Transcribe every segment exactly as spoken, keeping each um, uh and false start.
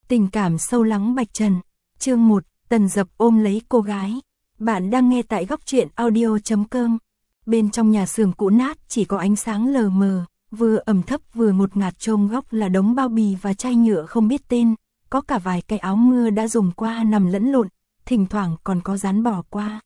Tình cảm sâu lắng Bạch Trần. Chương một, Tần Dập ôm lấy cô gái. Bạn đang nghe tại góc truyện audio chấm com. Bên trong nhà xưởng cũ nát chỉ có ánh sáng lờ mờ, vừa ẩm thấp vừa ngột ngạt, trông góc là đống bao bì và chai nhựa không biết tên, có cả vài cái áo mưa đã dùng qua nằm lẫn lộn, thỉnh thoảng còn có dán bỏ qua.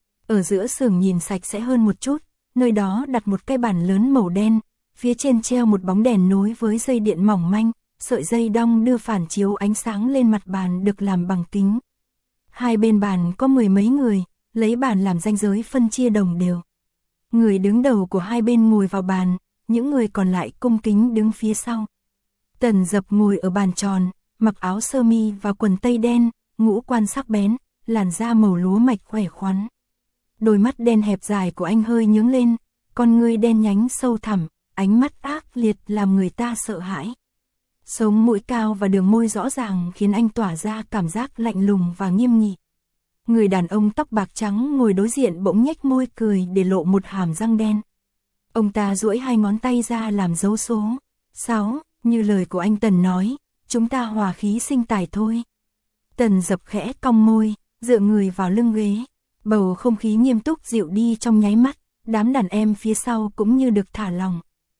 Ở giữa xưởng nhìn sạch sẽ hơn một chút, nơi đó đặt một cái bàn lớn màu đen, phía trên treo một bóng đèn nối với dây điện mỏng manh, sợi dây đong đưa phản chiếu ánh sáng lên mặt bàn được làm bằng kính. Hai bên bàn có mười mấy người, lấy bàn làm ranh giới phân chia đồng đều. Người đứng đầu của hai bên ngồi vào bàn, những người còn lại cung kính đứng phía sau. Tần Dập ngồi ở bàn tròn, mặc áo sơ mi và quần tây đen, ngũ quan sắc bén, làn da màu lúa mạch khỏe khoắn. Đôi mắt đen hẹp dài của anh hơi nhướng lên, con ngươi đen nhánh sâu thẳm, ánh mắt ác liệt làm người ta sợ hãi. Sống mũi cao và đường môi rõ ràng khiến anh tỏa ra cảm giác lạnh lùng và nghiêm nghị. Người đàn ông tóc bạc trắng ngồi đối diện bỗng nhếch môi cười để lộ một hàm răng đen. Ông ta duỗi hai ngón tay ra làm dấu số. Sáu, như lời của anh Tần nói, chúng ta hòa khí sinh tài thôi. Tần Dập khẽ cong môi, dựa người vào lưng ghế. Bầu không khí nghiêm túc dịu đi trong nháy mắt, đám đàn em phía sau cũng như được thả lòng.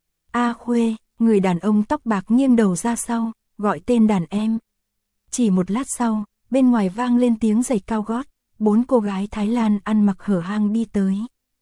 A Khuê, người đàn ông tóc bạc nghiêng đầu ra sau, gọi tên đàn em. Chỉ một lát sau, bên ngoài vang lên tiếng giày cao gót, bốn cô gái Thái Lan ăn mặc hở hang đi tới.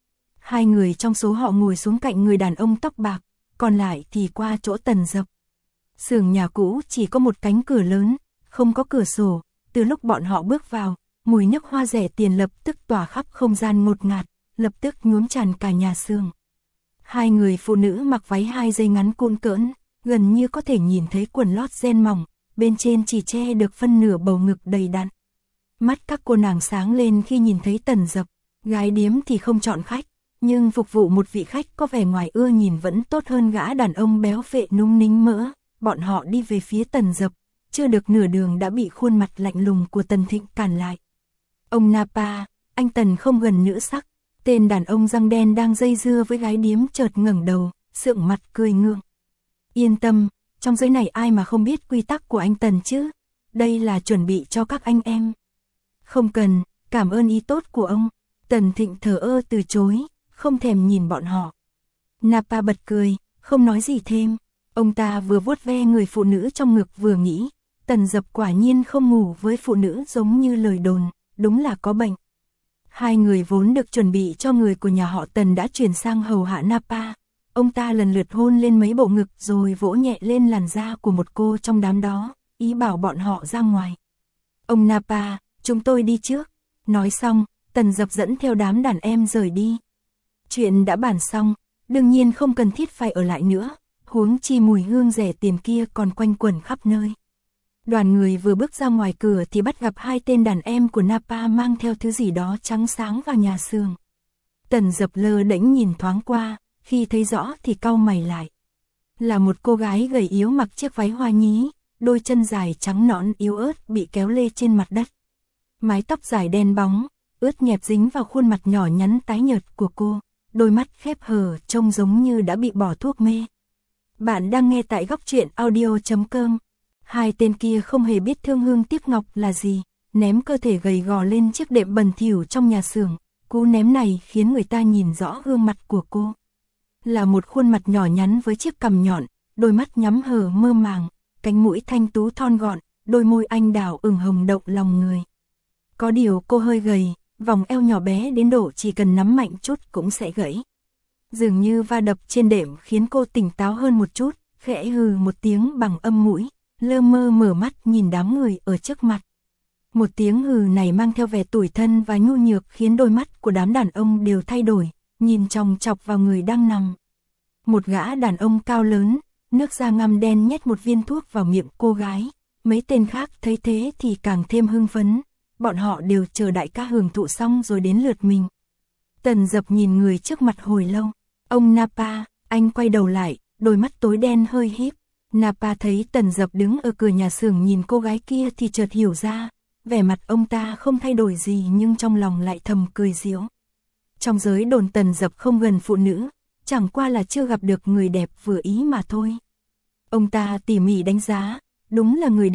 Hai người trong số họ ngồi xuống cạnh người đàn ông tóc bạc, còn lại thì qua chỗ Tần Dập. Xưởng nhà cũ chỉ có một cánh cửa lớn, không có cửa sổ, từ lúc bọn họ bước vào, mùi nước hoa rẻ tiền lập tức tỏa khắp không gian ngột ngạt, lập tức nhuốm tràn cả nhà xưởng. Hai người phụ nữ mặc váy hai dây ngắn cũn cỡn, gần như có thể nhìn thấy quần lót ren mỏng, bên trên chỉ che được phân nửa bầu ngực đầy đặn. Mắt các cô nàng sáng lên khi nhìn thấy Tần Dập, gái điếm thì không chọn khách, nhưng phục vụ một vị khách có vẻ ngoài ưa nhìn vẫn tốt hơn gã đàn ông béo phệ núng nính mỡ. Bọn họ đi về phía Tần Dập, chưa được nửa đường đã bị khuôn mặt lạnh lùng của Tần Thịnh cản lại. Ông Napa, anh Tần không gần nữ sắc. Tên đàn ông răng đen đang dây dưa với gái điếm chợt ngẩng đầu, sượng mặt cười ngượng. Yên tâm, trong giới này ai mà không biết quy tắc của anh Tần chứ? Đây là chuẩn bị cho các anh em. Không cần, cảm ơn ý tốt của ông. Tần Thịnh thờ ơ từ chối, không thèm nhìn bọn họ. Napa bật cười, không nói gì thêm. Ông ta vừa vuốt ve người phụ nữ trong ngực vừa nghĩ, Tần Dập quả nhiên không ngủ với phụ nữ giống như lời đồn, đúng là có bệnh. Hai người vốn được chuẩn bị cho người của nhà họ Tần đã chuyển sang hầu hạ Napa. Ông ta lần lượt hôn lên mấy bộ ngực rồi vỗ nhẹ lên làn da của một cô trong đám đó, ý bảo bọn họ ra ngoài. Ông Napa, chúng tôi đi trước. Nói xong, Tần Dập dẫn theo đám đàn em rời đi. Chuyện đã bàn xong, đương nhiên không cần thiết phải ở lại nữa, huống chi mùi hương rẻ tiền kia còn quanh quẩn khắp nơi. Đoàn người vừa bước ra ngoài cửa thì bắt gặp hai tên đàn em của Napa mang theo thứ gì đó trắng sáng vào nhà xưởng. Tần Dập lơ đễnh nhìn thoáng qua, khi thấy rõ thì cau mày lại. Là một cô gái gầy yếu mặc chiếc váy hoa nhí, đôi chân dài trắng nõn yếu ớt bị kéo lê trên mặt đất. Mái tóc dài đen bóng, ướt nhẹp dính vào khuôn mặt nhỏ nhắn tái nhợt của cô, đôi mắt khép hờ trông giống như đã bị bỏ thuốc mê. Bạn đang nghe tại góc truyện audio chấm com. Hai tên kia không hề biết thương hương tiếc ngọc là gì, ném cơ thể gầy gò lên chiếc đệm bẩn thỉu trong nhà xưởng. Cú ném này khiến người ta nhìn rõ gương mặt của cô. Là một khuôn mặt nhỏ nhắn với chiếc cằm nhọn, đôi mắt nhắm hờ mơ màng, cánh mũi thanh tú thon gọn, đôi môi anh đào ửng hồng động lòng người. Có điều cô hơi gầy, vòng eo nhỏ bé đến độ chỉ cần nắm mạnh chút cũng sẽ gãy. Dường như va đập trên đệm khiến cô tỉnh táo hơn một chút, khẽ hừ một tiếng bằng âm mũi, lơ mơ mở mắt nhìn đám người ở trước mặt. Một tiếng hừ này mang theo vẻ tủi thân và nhu nhược khiến đôi mắt của đám đàn ông đều thay đổi, nhìn chòng chọc vào người đang nằm. Một gã đàn ông cao lớn, nước da ngăm đen nhét một viên thuốc vào miệng cô gái. Mấy tên khác thấy thế thì càng thêm hưng phấn, bọn họ đều chờ đại ca hưởng thụ xong rồi đến lượt mình. Tần Dập nhìn người trước mặt hồi lâu. Ông Napa, anh quay đầu lại, đôi mắt tối đen hơi híp. Napa thấy Tần Dập đứng ở cửa nhà xưởng nhìn cô gái kia thì chợt hiểu ra, vẻ mặt ông ta không thay đổi gì nhưng trong lòng lại thầm cười giễu. Trong giới đồn Tần Dập không gần phụ nữ, chẳng qua là chưa gặp được người đẹp vừa ý mà thôi. Ông ta tỉ mỉ đánh giá, đúng là người đẹp,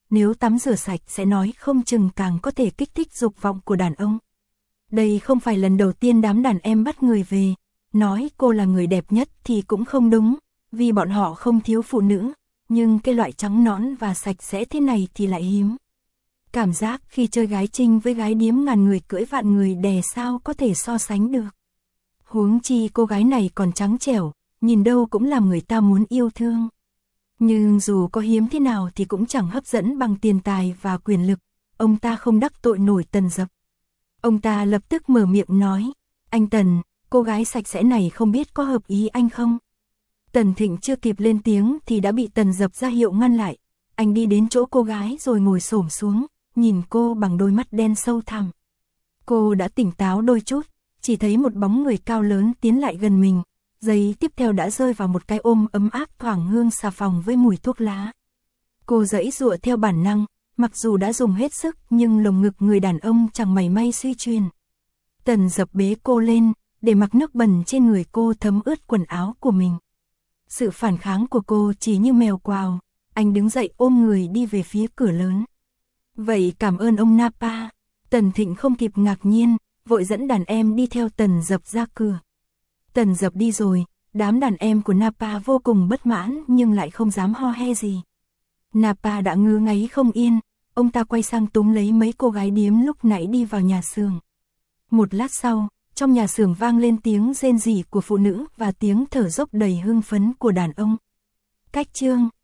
nếu tắm rửa sạch sẽ nói không chừng càng có thể kích thích dục vọng của đàn ông. Đây không phải lần đầu tiên đám đàn em bắt người về, nói cô là người đẹp nhất thì cũng không đúng, vì bọn họ không thiếu phụ nữ, nhưng cái loại trắng nõn và sạch sẽ thế này thì lại hiếm. Cảm giác khi chơi gái trinh với gái điếm ngàn người cưỡi vạn người đè sao có thể so sánh được. Huống chi cô gái này còn trắng trẻo, nhìn đâu cũng làm người ta muốn yêu thương. Nhưng dù có hiếm thế nào thì cũng chẳng hấp dẫn bằng tiền tài và quyền lực, ông ta không đắc tội nổi Tần Dập. Ông ta lập tức mở miệng nói, anh Tần, cô gái sạch sẽ này không biết có hợp ý anh không? Tần Thịnh chưa kịp lên tiếng thì đã bị Tần Dập ra hiệu ngăn lại. Anh đi đến chỗ cô gái rồi ngồi xổm xuống, nhìn cô bằng đôi mắt đen sâu thẳm. Cô đã tỉnh táo đôi chút, chỉ thấy một bóng người cao lớn tiến lại gần mình, giây tiếp theo đã rơi vào một cái ôm ấm áp thoảng hương xà phòng với mùi thuốc lá. Cô giãy giụa theo bản năng, mặc dù đã dùng hết sức nhưng lồng ngực người đàn ông chẳng mảy may suy chuyển. Tần Dập bế cô lên, để mặc nước bẩn trên người cô thấm ướt quần áo của mình. Sự phản kháng của cô chỉ như mèo quào, anh đứng dậy ôm người đi về phía cửa lớn. Vậy cảm ơn ông Napa. Tần Thịnh không kịp ngạc nhiên, vội dẫn đàn em đi theo Tần Dập ra cửa. Tần Dập đi rồi, đám đàn em của Napa vô cùng bất mãn nhưng lại không dám ho he gì. Napa đã ngứa ngáy không yên, ông ta quay sang túm lấy mấy cô gái điếm lúc nãy đi vào nhà xưởng. Một lát sau, trong nhà xưởng vang lên tiếng rên rỉ của phụ nữ và tiếng thở dốc đầy hưng phấn của đàn ông. Cách chương